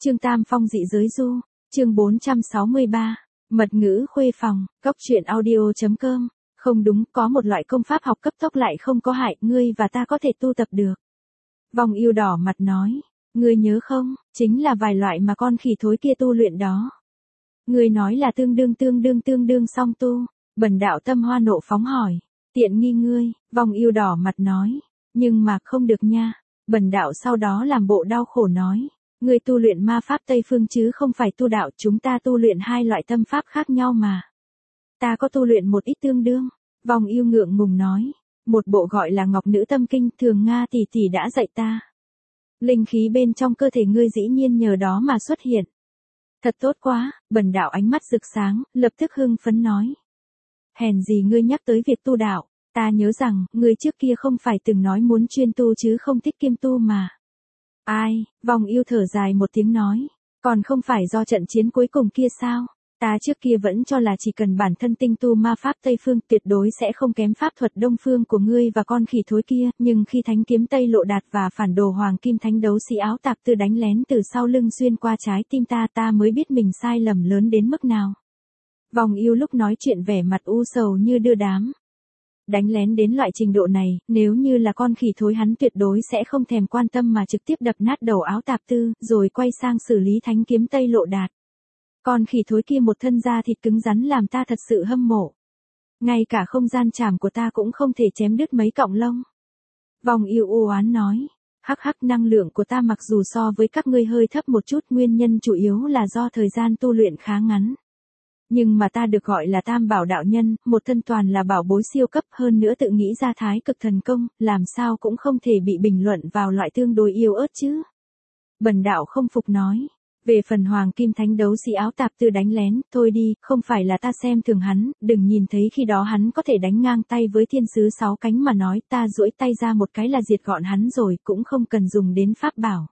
Trương Tam Phong dị giới du, chương 463, mật ngữ khuê phòng, góc truyện audio.com. Không đúng, có một loại công pháp học cấp tốc lại không có hại, ngươi và ta có thể tu tập được. Vòng yêu đỏ mặt nói, ngươi nhớ không, chính là vài loại mà con khỉ thối kia tu luyện đó. Ngươi nói là tương đương song tu, Bần đạo tâm hoa nộ phóng hỏi, tiện nghi ngươi, vòng yêu đỏ mặt nói, nhưng mà không được nha. Bần đạo sau đó làm bộ đau khổ nói, ngươi tu luyện ma pháp Tây Phương chứ không phải tu đạo, chúng ta tu luyện hai loại tâm pháp khác nhau mà. Ta có tu luyện một ít tương đương, vòng yêu ngượng ngùng nói, một bộ gọi là Ngọc Nữ Tâm Kinh, thường Nga tỷ tỷ đã dạy ta. Linh khí bên trong cơ thể ngươi dĩ nhiên nhờ đó mà xuất hiện. Thật tốt quá, Bần đạo ánh mắt rực sáng, lập tức hưng phấn nói. Hèn gì ngươi nhắc tới việc tu đạo, ta nhớ rằng, ngươi trước kia không phải từng nói muốn chuyên tu chứ không thích kiêm tu mà. Ai, vòng yêu thở dài một tiếng nói, còn không phải do trận chiến cuối cùng kia sao? Ta trước kia vẫn cho là chỉ cần bản thân tinh tu ma pháp Tây Phương tuyệt đối sẽ không kém pháp thuật Đông Phương của ngươi và con khỉ thối kia, nhưng khi thánh kiếm Tây Lộ Đạt và phản đồ Hoàng Kim Thánh Đấu Sĩ Áo Tạp Tư đánh lén từ sau lưng xuyên qua trái tim ta mới biết mình sai lầm lớn đến mức nào. Vòng yêu lúc nói chuyện vẻ mặt u sầu như đưa đám. Đánh lén đến loại trình độ này, nếu như là con khỉ thối hắn tuyệt đối sẽ không thèm quan tâm mà trực tiếp đập nát đầu Áo Tạp Tư, rồi quay sang xử lý thánh kiếm Tây Lộ Đạt. Con khỉ thối kia một thân da thịt cứng rắn làm ta thật sự hâm mộ. Ngay cả không gian chảm của ta cũng không thể chém đứt mấy cọng lông. Vòng yêu u oán nói, hắc năng lượng của ta mặc dù so với các ngươi hơi thấp một chút, nguyên nhân chủ yếu là do thời gian tu luyện khá ngắn. Nhưng mà ta được gọi là Tam Bảo đạo nhân, một thân toàn là bảo bối siêu cấp, hơn nữa tự nghĩ ra thái cực thần công, làm sao cũng không thể bị bình luận vào loại tương đối yếu ớt chứ. Bần đạo không phục nói. Về phần Hoàng Kim Thánh Đấu Sĩ Áo Tạp Tư đánh lén, thôi đi, không phải là ta xem thường hắn, đừng nhìn thấy khi đó hắn có thể đánh ngang tay với thiên sứ 6 cánh mà nói, ta duỗi tay ra một cái là diệt gọn hắn rồi, cũng không cần dùng đến pháp bảo.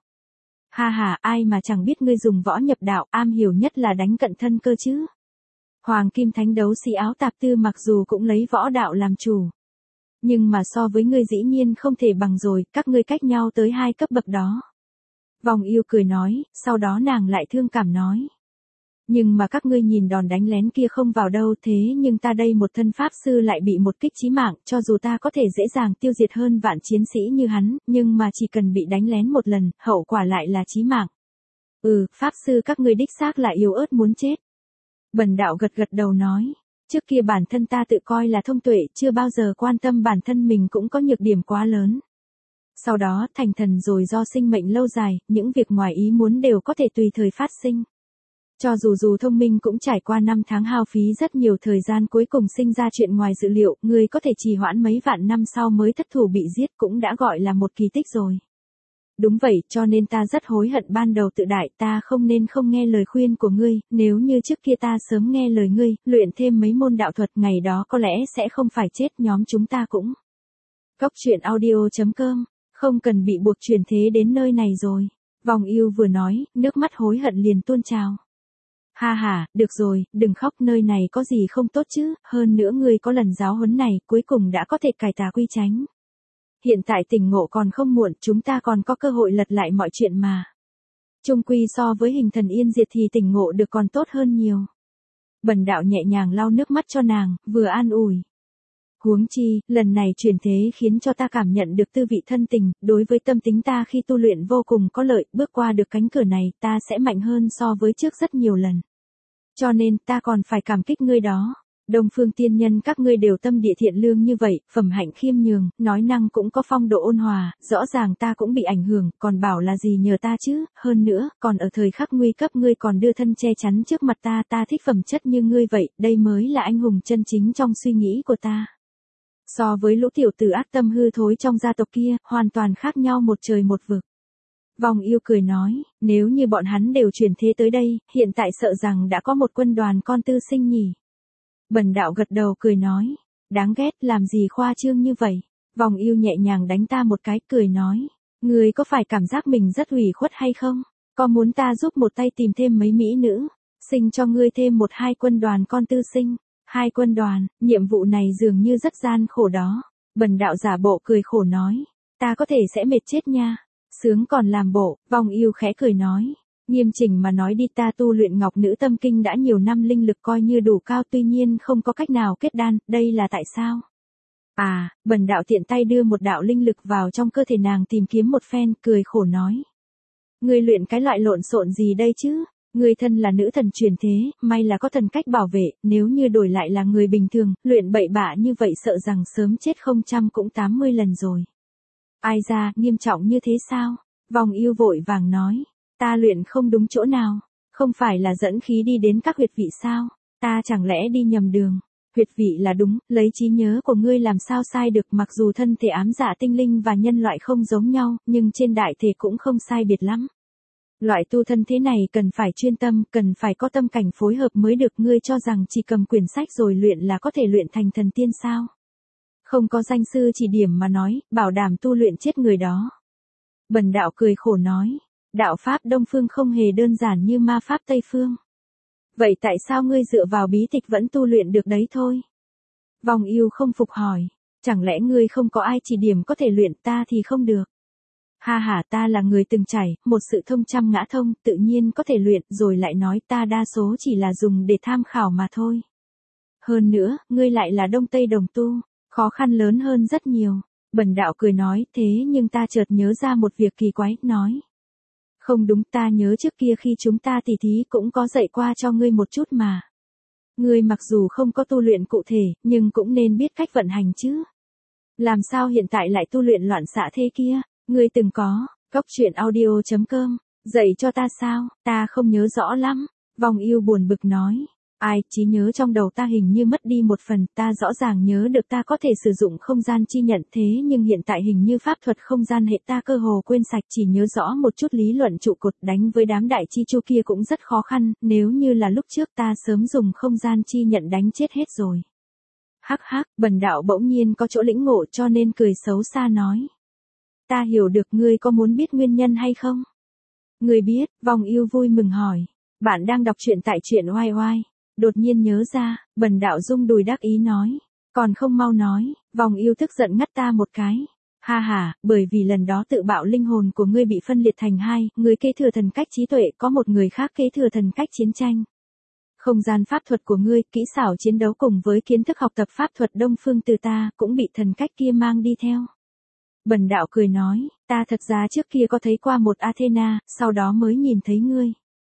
Ha, ai mà chẳng biết ngươi dùng võ nhập đạo, am hiểu nhất là đánh cận thân cơ chứ. Hoàng Kim Thánh Đấu Sĩ Áo Tạp Tư mặc dù cũng lấy võ đạo làm chủ, nhưng mà so với ngươi dĩ nhiên không thể bằng rồi, các ngươi cách nhau tới 2 cấp bậc đó. Vòng yêu cười nói, sau đó nàng lại thương cảm nói. Nhưng mà các ngươi nhìn đòn đánh lén kia không vào đâu, thế nhưng ta đây một thân pháp sư lại bị một kích chí mạng, cho dù ta có thể dễ dàng tiêu diệt hơn vạn chiến sĩ như hắn, nhưng mà chỉ cần bị đánh lén một lần, hậu quả lại là chí mạng. Pháp sư các ngươi đích xác là yếu ớt muốn chết. Bần đạo gật đầu nói, trước kia bản thân ta tự coi là thông tuệ, chưa bao giờ quan tâm bản thân mình cũng có nhược điểm quá lớn. Sau đó thành thần rồi do sinh mệnh lâu dài, những việc ngoài ý muốn đều có thể tùy thời phát sinh. Cho dù thông minh cũng trải qua 5 tháng hao phí rất nhiều thời gian, cuối cùng sinh ra chuyện ngoài dự liệu, người có thể trì hoãn mấy vạn năm sau mới thất thủ bị giết cũng đã gọi là một kỳ tích rồi. Đúng vậy, cho nên ta rất hối hận ban đầu tự đại, ta không nên không nghe lời khuyên của ngươi, nếu như trước kia ta sớm nghe lời ngươi, luyện thêm mấy môn đạo thuật, ngày đó có lẽ sẽ không phải chết, nhóm chúng ta cũng. Góc truyện audio.com. Không cần bị buộc chuyển thế đến nơi này rồi. Vòng yêu vừa nói, nước mắt hối hận liền tuôn trào. Ha, được rồi, đừng khóc, nơi này có gì không tốt chứ, hơn nữa ngươi có lần giáo huấn này, cuối cùng đã có thể cải tà quy chánh. Hiện tại tỉnh ngộ còn không muộn, chúng ta còn có cơ hội lật lại mọi chuyện mà. Chung quy so với hình thần yên diệt thì tỉnh ngộ được còn tốt hơn nhiều. Bần đạo nhẹ nhàng lau nước mắt cho nàng, vừa an ủi. Huống chi, lần này chuyển thế khiến cho ta cảm nhận được tư vị thân tình, đối với tâm tính ta khi tu luyện vô cùng có lợi, bước qua được cánh cửa này, ta sẽ mạnh hơn so với trước rất nhiều lần. Cho nên, ta còn phải cảm kích ngươi đó. Đông Phương tiên nhân các ngươi đều tâm địa thiện lương như vậy, phẩm hạnh khiêm nhường, nói năng cũng có phong độ ôn hòa, rõ ràng ta cũng bị ảnh hưởng, còn bảo là gì nhờ ta chứ, hơn nữa, còn ở thời khắc nguy cấp ngươi còn đưa thân che chắn trước mặt ta thích phẩm chất như ngươi vậy, đây mới là anh hùng chân chính trong suy nghĩ của ta. So với lũ tiểu tử ác tâm hư thối trong gia tộc kia, hoàn toàn khác nhau một trời một vực. Vòng yêu cười nói, nếu như bọn hắn đều chuyển thế tới đây, hiện tại sợ rằng đã có một quân đoàn con tư sinh nhỉ. Bần đạo gật đầu cười nói, đáng ghét, làm gì khoa trương như vậy. Vòng yêu nhẹ nhàng đánh ta một cái, cười nói, ngươi có phải cảm giác mình rất ủy khuất hay không? Có muốn ta giúp một tay tìm thêm mấy mỹ nữ, sinh cho ngươi thêm 1-2 quân đoàn con tư sinh? 2 quân đoàn, nhiệm vụ này dường như rất gian khổ đó. Bần đạo giả bộ cười khổ nói, ta có thể sẽ mệt chết nha. Sướng còn làm bộ, vòng yêu khẽ cười nói, Nghiêm chỉnh mà nói đi, ta tu luyện Ngọc Nữ Tâm Kinh đã nhiều năm, linh lực coi như đủ cao, tuy nhiên không có cách nào kết đan, đây là tại sao? À, bần đạo tiện tay đưa một đạo linh lực vào trong cơ thể nàng tìm kiếm một phen, cười khổ nói. Ngươi luyện cái loại lộn xộn gì đây chứ? Ngươi thân là nữ thần truyền thế, may là có thần cách bảo vệ, nếu như đổi lại là người bình thường, luyện bậy bạ như vậy sợ rằng sớm chết không trăm cũng 80 lần rồi. Ai ra, nghiêm trọng như thế sao? Vòng yêu vội vàng nói. Ta luyện không đúng chỗ nào, không phải là dẫn khí đi đến các huyệt vị sao? Ta chẳng lẽ đi nhầm đường? Huyệt vị là đúng, lấy trí nhớ của ngươi làm sao sai được, mặc dù thân thể ám dạ tinh linh và nhân loại không giống nhau, nhưng trên đại thể cũng không sai biệt lắm. Loại tu thân thế này cần phải chuyên tâm, cần phải có tâm cảnh phối hợp mới được. Ngươi cho rằng chỉ cầm quyển sách rồi luyện là có thể luyện thành thần tiên sao? Không có danh sư chỉ điểm mà nói, bảo đảm tu luyện chết người đó. Bần đạo cười khổ nói, đạo pháp Đông Phương không hề đơn giản như ma pháp Tây Phương. Vậy tại sao ngươi dựa vào bí tịch vẫn tu luyện được đấy thôi? Vòng yêu không phục hỏi, chẳng lẽ ngươi không có ai chỉ điểm có thể luyện, ta thì không được? Ha ha, ta là người từng trải, một sự thông trăm ngã thông, tự nhiên có thể luyện, rồi lại nói ta đa số chỉ là dùng để tham khảo mà thôi. Hơn nữa, ngươi lại là Đông Tây đồng tu, khó khăn lớn hơn rất nhiều. Bần đạo cười nói, thế nhưng ta chợt nhớ ra một việc kỳ quái, nói. Không đúng, ta nhớ trước kia khi chúng ta tỉ thí cũng có dạy qua cho ngươi một chút mà. Ngươi mặc dù không có tu luyện cụ thể, nhưng cũng nên biết cách vận hành chứ. Làm sao hiện tại lại tu luyện loạn xạ thế kia? Ngươi từng có, coctruyện.audio.com, dạy cho ta sao? Ta không nhớ rõ lắm. Vòng yêu buồn bực nói. Ai, trí nhớ trong đầu ta hình như mất đi một phần, ta rõ ràng nhớ được ta có thể sử dụng không gian chi nhận, thế nhưng hiện tại hình như pháp thuật không gian hệ ta cơ hồ quên sạch, chỉ nhớ rõ một chút lý luận trụ cột, đánh với đám đại chi chu kia cũng rất khó khăn, nếu như là lúc trước ta sớm dùng không gian chi nhận đánh chết hết rồi. Hắc hắc, bần đạo bỗng nhiên có chỗ lĩnh ngộ cho nên cười xấu xa nói. Ta hiểu được, ngươi có muốn biết nguyên nhân hay không? Ngươi biết, Vòng yêu vui mừng hỏi. Bạn đang đọc truyện tại truyện oai oai. Đột nhiên nhớ ra, bần đạo rung đùi đắc ý nói. Còn không mau nói, Vòng yêu tức giận ngắt ta một cái. Ha ha, bởi vì lần đó tự bạo linh hồn của ngươi bị phân liệt thành hai, người kế thừa thần cách trí tuệ, có một người khác kế thừa thần cách chiến tranh. Không gian pháp thuật của ngươi, kỹ xảo chiến đấu cùng với kiến thức học tập pháp thuật Đông Phương từ ta, cũng bị thần cách kia mang đi theo. Bần đạo cười nói, ta thật ra trước kia có thấy qua một Athena, sau đó mới nhìn thấy ngươi.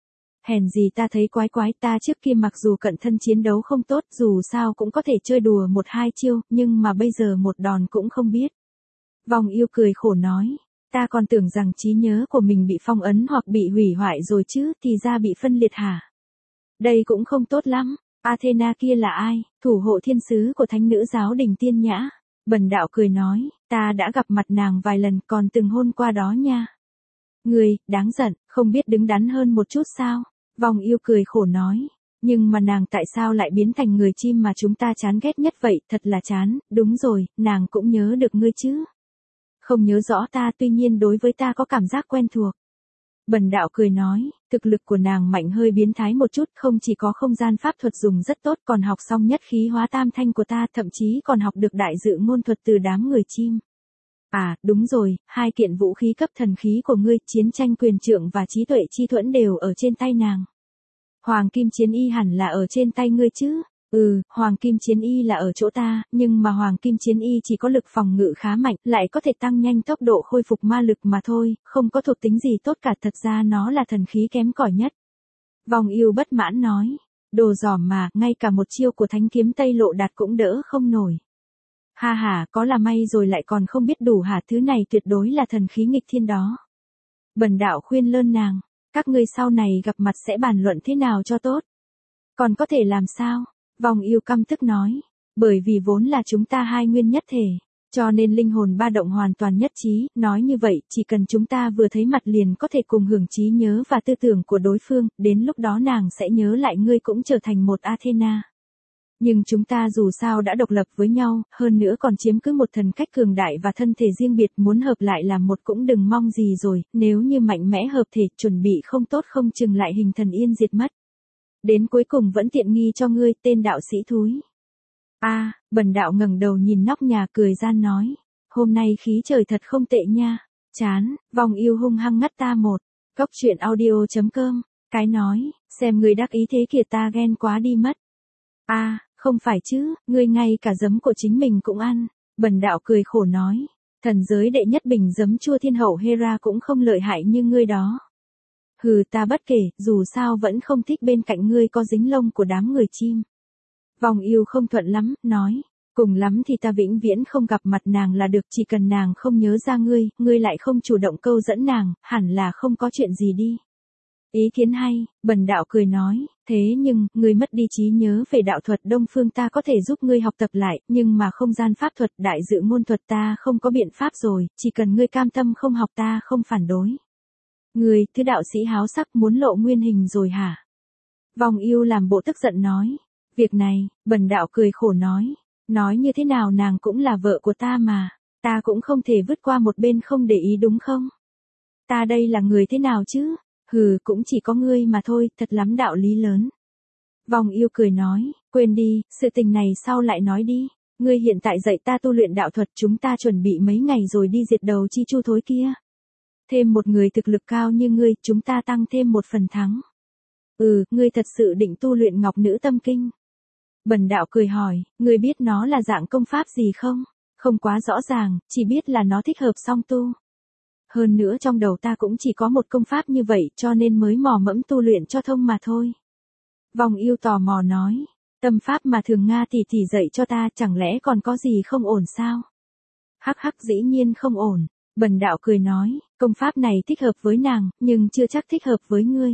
Hèn gì ta thấy quái quái, ta trước kia mặc dù cận thân chiến đấu không tốt, dù sao cũng có thể chơi đùa một hai chiêu, nhưng mà bây giờ một đòn cũng không biết. Vòng yêu cười khổ nói, ta còn tưởng rằng trí nhớ của mình bị phong ấn hoặc bị hủy hoại rồi chứ, thì ra bị phân liệt hả? Đây cũng không tốt lắm. Athena kia là ai? Thủ hộ thiên sứ của thánh nữ giáo đình Tiên Nhã. Bần đạo cười nói, ta đã gặp mặt nàng vài lần, còn từng hôn qua đó nha. Người, đáng giận, không biết đứng đắn hơn một chút sao? Vòng yêu cười khổ nói, nhưng mà nàng tại sao lại biến thành người chim mà chúng ta chán ghét nhất vậy, thật là chán, đúng rồi, nàng cũng nhớ được ngươi chứ? Không nhớ rõ ta, tuy nhiên đối với ta có cảm giác quen thuộc. Bần đạo cười nói, thực lực của nàng mạnh hơi biến thái một chút, không chỉ có không gian pháp thuật dùng rất tốt, còn học xong nhất khí hóa tam thanh của ta, thậm chí còn học được đại dự ngôn thuật từ đám người chim. À, đúng rồi, hai kiện vũ khí cấp thần khí của ngươi, chiến tranh quyền trượng và trí tuệ chi thuẫn đều ở trên tay nàng. Hoàng kim chiến y hẳn là ở trên tay ngươi chứ? Hoàng kim chiến y là ở chỗ ta, nhưng mà hoàng kim chiến y chỉ có lực phòng ngự khá mạnh, lại có thể tăng nhanh tốc độ khôi phục ma lực mà thôi, không có thuộc tính gì tốt cả, thật ra nó là thần khí kém cỏi nhất. Vòng yêu bất mãn nói, đồ giỏm mà, ngay cả một chiêu của thánh kiếm Tây Lộ Đạt cũng đỡ không nổi. Ha ha, có là may rồi lại còn không biết đủ hả, thứ này tuyệt đối là thần khí nghịch thiên đó. Bần đạo khuyên lơn nàng, các ngươi sau này gặp mặt sẽ bàn luận thế nào cho tốt. Còn có thể làm sao? Vòng yêu căm tức nói, bởi vì vốn là chúng ta hai nguyên nhất thể, cho nên linh hồn ba động hoàn toàn nhất trí, nói như vậy, chỉ cần chúng ta vừa thấy mặt liền có thể cùng hưởng trí nhớ và tư tưởng của đối phương, đến lúc đó nàng sẽ nhớ lại ngươi cũng trở thành một Athena. Nhưng chúng ta dù sao đã độc lập với nhau, hơn nữa còn chiếm cứ một thần cách cường đại và thân thể riêng biệt, muốn hợp lại làm một cũng đừng mong gì rồi, nếu như mạnh mẽ hợp thể chuẩn bị không tốt không chừng lại hình thần yên diệt mất. Đến cuối cùng vẫn tiện nghi cho ngươi, tên đạo sĩ thúi. Bần đạo ngẩng đầu nhìn nóc nhà cười gian nói, hôm nay khí trời thật không tệ nha. Chán, Vòng yêu hung hăng ngắt ta một Cốc truyện audio.com, cái nói, xem ngươi đắc ý thế kìa ta ghen quá đi mất. Không phải chứ, ngươi ngay cả giấm của chính mình cũng ăn. Bần đạo cười khổ nói, thần giới đệ nhất bình giấm chua thiên hậu Hera cũng không lợi hại như ngươi đó. Hừ ta bất kể, dù sao vẫn không thích bên cạnh ngươi có dính lông của đám người chim. Vòng yêu không thuận lắm, nói, cùng lắm thì ta vĩnh viễn không gặp mặt nàng là được, chỉ cần nàng không nhớ ra ngươi lại không chủ động câu dẫn nàng, hẳn là không có chuyện gì đi. Ý kiến hay, bần đạo cười nói, thế nhưng, ngươi mất đi trí nhớ về đạo thuật Đông Phương ta có thể giúp ngươi học tập lại, nhưng mà không gian pháp thuật đại dự ngôn thuật ta không có biện pháp rồi, chỉ cần ngươi cam tâm không học ta không phản đối. Ngươi, thứ đạo sĩ háo sắc muốn lộ nguyên hình rồi hả? Vòng yêu làm bộ tức giận nói, việc này, bần đạo cười khổ nói như thế nào nàng cũng là vợ của ta mà, ta cũng không thể vứt qua một bên không để ý đúng không? Ta đây là người thế nào chứ? Hừ, cũng chỉ có ngươi mà thôi, thật lắm đạo lý lớn. Vòng yêu cười nói, quên đi, sự tình này sau lại nói đi. Ngươi hiện tại dạy ta tu luyện đạo thuật, chúng ta chuẩn bị mấy ngày rồi đi diệt đầu chi chu thối kia. Thêm một người thực lực cao như ngươi, chúng ta tăng thêm một phần thắng. Ngươi thật sự định tu luyện Ngọc Nữ Tâm Kinh. Bần đạo cười hỏi, ngươi biết nó là dạng công pháp gì không? Không quá rõ ràng, chỉ biết là nó thích hợp song tu. Hơn nữa trong đầu ta cũng chỉ có một công pháp như vậy cho nên mới mò mẫm tu luyện cho thông mà thôi. Vòng yêu tò mò nói, tâm pháp mà thường Nga tỷ tỷ dạy cho ta chẳng lẽ còn có gì không ổn sao? Hắc dĩ nhiên không ổn, bần đạo cười nói, công pháp này thích hợp với nàng, nhưng chưa chắc thích hợp với ngươi.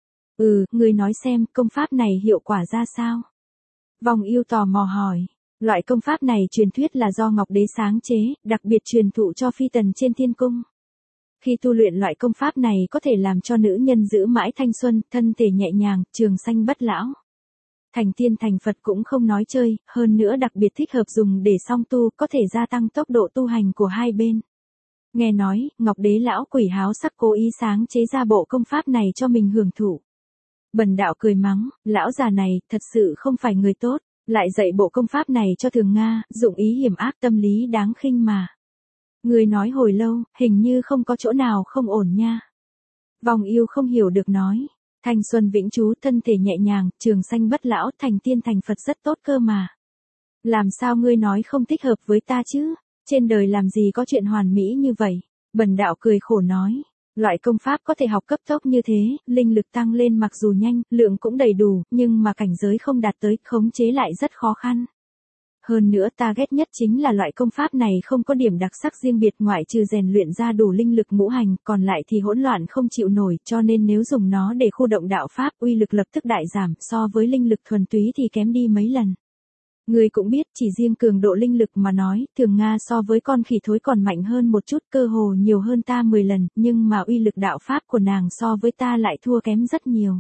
Ngươi nói xem công pháp này hiệu quả ra sao? Vòng yêu tò mò hỏi, loại công pháp này truyền thuyết là do Ngọc Đế sáng chế, đặc biệt truyền thụ cho phi tần trên thiên cung. Khi tu luyện loại công pháp này có thể làm cho nữ nhân giữ mãi thanh xuân, thân thể nhẹ nhàng, trường sanh bất lão. Thành tiên thành Phật cũng không nói chơi, hơn nữa đặc biệt thích hợp dùng để song tu, có thể gia tăng tốc độ tu hành của hai bên. Nghe nói, Ngọc Đế lão quỷ háo sắc cố ý sáng chế ra bộ công pháp này cho mình hưởng thụ. Bần đạo cười mắng, lão già này thật sự không phải người tốt, lại dạy bộ công pháp này cho thường Nga, dụng ý hiểm ác tâm lý đáng khinh mà. Người nói hồi lâu, hình như không có chỗ nào không ổn nha. Vòng yêu không hiểu được nói, thanh xuân vĩnh trú, thân thể nhẹ nhàng, trường sanh bất lão, thành tiên thành Phật rất tốt cơ mà. Làm sao ngươi nói không thích hợp với ta chứ? Trên đời làm gì có chuyện hoàn mỹ như vậy? Bần đạo cười khổ nói, loại công pháp có thể học cấp tốc như thế, linh lực tăng lên mặc dù nhanh, lượng cũng đầy đủ, nhưng mà cảnh giới không đạt tới, khống chế lại rất khó khăn. Hơn nữa ta ghét nhất chính là loại công pháp này không có điểm đặc sắc riêng biệt, ngoại trừ rèn luyện ra đủ linh lực ngũ hành, còn lại thì hỗn loạn không chịu nổi, cho nên nếu dùng nó để khu động đạo pháp, uy lực lập tức đại giảm, so với linh lực thuần túy thì kém đi mấy lần. Ngươi cũng biết, chỉ riêng cường độ linh lực mà nói, thường Nga so với con khỉ thối còn mạnh hơn một chút, cơ hồ nhiều hơn ta 10 lần, nhưng mà uy lực đạo pháp của nàng so với ta lại thua kém rất nhiều.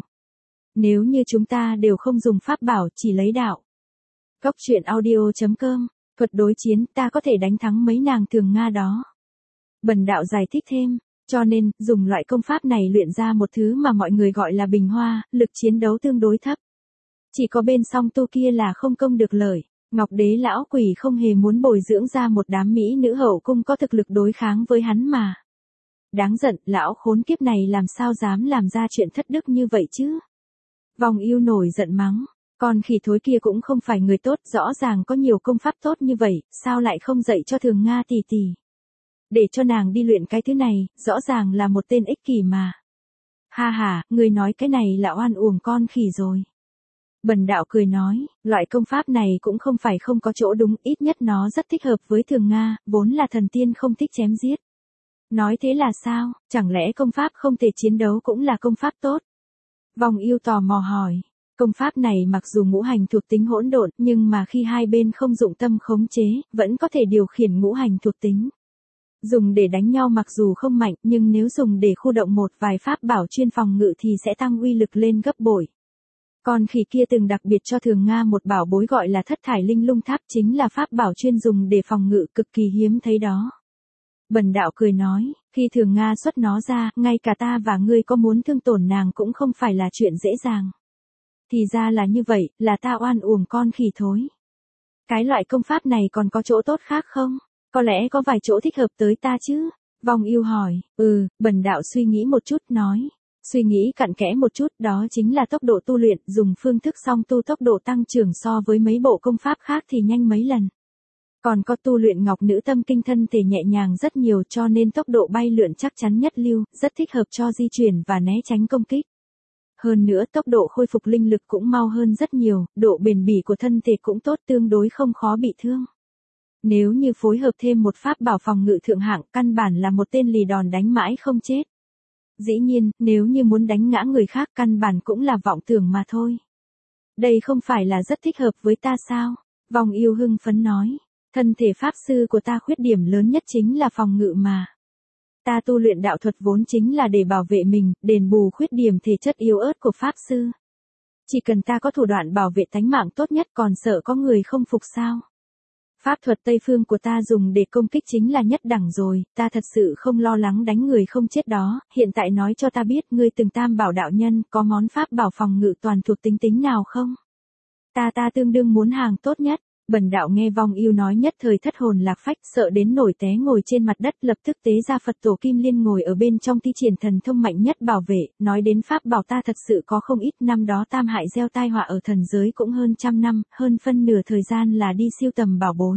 Nếu như chúng ta đều không dùng pháp bảo, chỉ lấy đạo. Cốc truyện audio.com, thuật đối chiến, ta có thể đánh thắng mấy nàng thường Nga đó. Bần đạo giải thích thêm, cho nên, dùng loại công pháp này luyện ra một thứ mà mọi người gọi là bình hoa, lực chiến đấu tương đối thấp. Chỉ có bên song tu kia là không công được lợi. Ngọc Đế lão quỷ không hề muốn bồi dưỡng ra một đám mỹ nữ hậu cung có thực lực đối kháng với hắn mà. Đáng giận, lão khốn kiếp này làm sao dám làm ra chuyện thất đức như vậy chứ? Vòng yêu nổi giận mắng, con khỉ thối kia cũng không phải người tốt, rõ ràng có nhiều công pháp tốt như vậy, sao lại không dạy cho thường Nga tỷ tỷ? Để cho nàng đi luyện cái thứ này, rõ ràng là một tên ích kỷ mà. Ha, người nói cái này là oan uổng con khỉ rồi. Bần đạo cười nói, loại công pháp này cũng không phải không có chỗ đúng, ít nhất nó rất thích hợp với thường Nga, vốn là thần tiên không thích chém giết. Nói thế là sao, chẳng lẽ công pháp không thể chiến đấu cũng là công pháp tốt? Vòng yêu tò mò hỏi, công pháp này mặc dù ngũ hành thuộc tính hỗn độn, nhưng mà khi hai bên không dụng tâm khống chế, vẫn có thể điều khiển ngũ hành thuộc tính. Dùng để đánh nhau mặc dù không mạnh, nhưng nếu dùng để khu động một vài pháp bảo chuyên phòng ngự thì sẽ tăng uy lực lên gấp bội. Con khỉ kia từng đặc biệt cho thường Nga một bảo bối gọi là thất thải linh lung tháp, chính là pháp bảo chuyên dùng để phòng ngự, cực kỳ hiếm thấy đó. Bần đạo cười nói, khi thường Nga xuất nó ra, ngay cả ta và ngươi có muốn thương tổn nàng cũng không phải là chuyện dễ dàng. Thì ra là như vậy, là ta oan uổng con khỉ thối. Cái loại công pháp này còn có chỗ tốt khác không? Có lẽ có vài chỗ thích hợp tới ta chứ. Vong Yêu hỏi, Bần đạo suy nghĩ một chút nói. Suy nghĩ cặn kẽ một chút, đó chính là tốc độ tu luyện, dùng phương thức song tu tốc độ tăng trưởng so với mấy bộ công pháp khác thì nhanh mấy lần. Còn có tu luyện ngọc nữ tâm kinh thân thể nhẹ nhàng rất nhiều cho nên tốc độ bay lượn chắc chắn nhất lưu, rất thích hợp cho di chuyển và né tránh công kích. Hơn nữa tốc độ khôi phục linh lực cũng mau hơn rất nhiều, độ bền bỉ của thân thể cũng tốt tương đối không khó bị thương. Nếu như phối hợp thêm một pháp bảo phòng ngự thượng hạng căn bản là một tên lì đòn đánh mãi không chết. Dĩ nhiên, nếu như muốn đánh ngã người khác căn bản cũng là vọng tưởng mà thôi. Đây không phải là rất thích hợp với ta sao? Vong Yêu hưng phấn nói. Thân thể pháp sư của ta khuyết điểm lớn nhất chính là phòng ngự mà. Ta tu luyện đạo thuật vốn chính là để bảo vệ mình, đền bù khuyết điểm thể chất yếu ớt của pháp sư. Chỉ cần ta có thủ đoạn bảo vệ tánh mạng tốt nhất còn sợ có người không phục sao? Pháp thuật Tây Phương của ta dùng để công kích chính là nhất đẳng rồi, ta thật sự không lo lắng đánh người không chết đó, hiện tại nói cho ta biết ngươi từng tam bảo đạo nhân có món pháp bảo phòng ngự toàn thuộc tính tính nào không? Ta tương đương muốn hàng tốt nhất. Bần đạo nghe Vong Yêu nói nhất thời thất hồn lạc phách, sợ đến nổi té ngồi trên mặt đất, lập tức tế ra Phật tổ Kim Liên ngồi ở bên trong thi triển thần thông mạnh nhất bảo vệ, nói đến pháp bảo ta thật sự có không ít, năm đó Tam Hại gieo tai họa ở thần giới cũng hơn 100 năm, hơn phân nửa thời gian là đi siêu tầm bảo bối.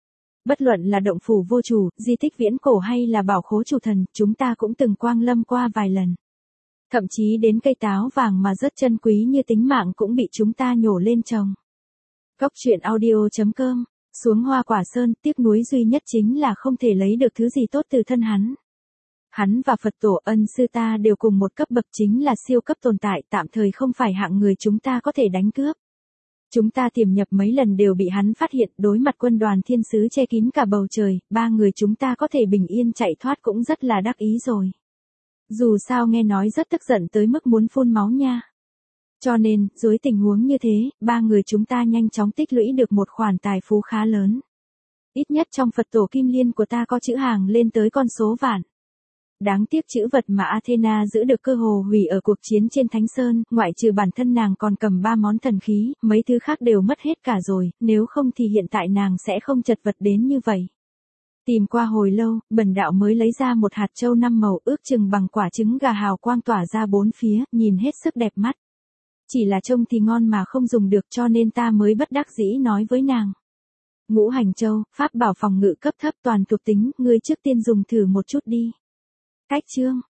Bất luận là động phủ vô chủ, di tích viễn cổ hay là bảo khố chủ thần, chúng ta cũng từng quang lâm qua vài lần. Thậm chí đến cây táo vàng mà rất chân quý như tính mạng cũng bị chúng ta nhổ lên trồng. Góc truyện audio.com, xuống Hoa Quả Sơn, tiếc nuối duy nhất chính là không thể lấy được thứ gì tốt từ thân hắn. Hắn và Phật tổ ân sư ta đều cùng một cấp bậc chính là siêu cấp tồn tại, tạm thời không phải hạng người chúng ta có thể đánh cướp. Chúng ta tiềm nhập mấy lần đều bị hắn phát hiện, đối mặt quân đoàn thiên sứ che kín cả bầu trời, 3 người chúng ta có thể bình yên chạy thoát cũng rất là đắc ý rồi. Dù sao nghe nói rất tức giận tới mức muốn phun máu nha. Cho nên, dưới tình huống như thế, 3 người chúng ta nhanh chóng tích lũy được một khoản tài phú khá lớn. Ít nhất trong Phật tổ Kim Liên của ta có chữ hàng lên tới con số vạn. Đáng tiếc chữ vật mà Athena giữ được cơ hồ hủy ở cuộc chiến trên Thánh Sơn, ngoại trừ bản thân nàng còn cầm 3 món thần khí, mấy thứ khác đều mất hết cả rồi, nếu không thì hiện tại nàng sẽ không chật vật đến như vậy. Tìm qua hồi lâu, bần đạo mới lấy ra một hạt châu 5 màu ước chừng bằng quả trứng gà hào quang tỏa ra bốn phía, nhìn hết sức đẹp mắt. Chỉ là trông thì ngon mà không dùng được cho nên ta mới bất đắc dĩ nói với nàng. Ngũ hành châu, pháp bảo phòng ngự cấp thấp toàn thuộc tính, ngươi trước tiên dùng thử một chút đi. Cách chương.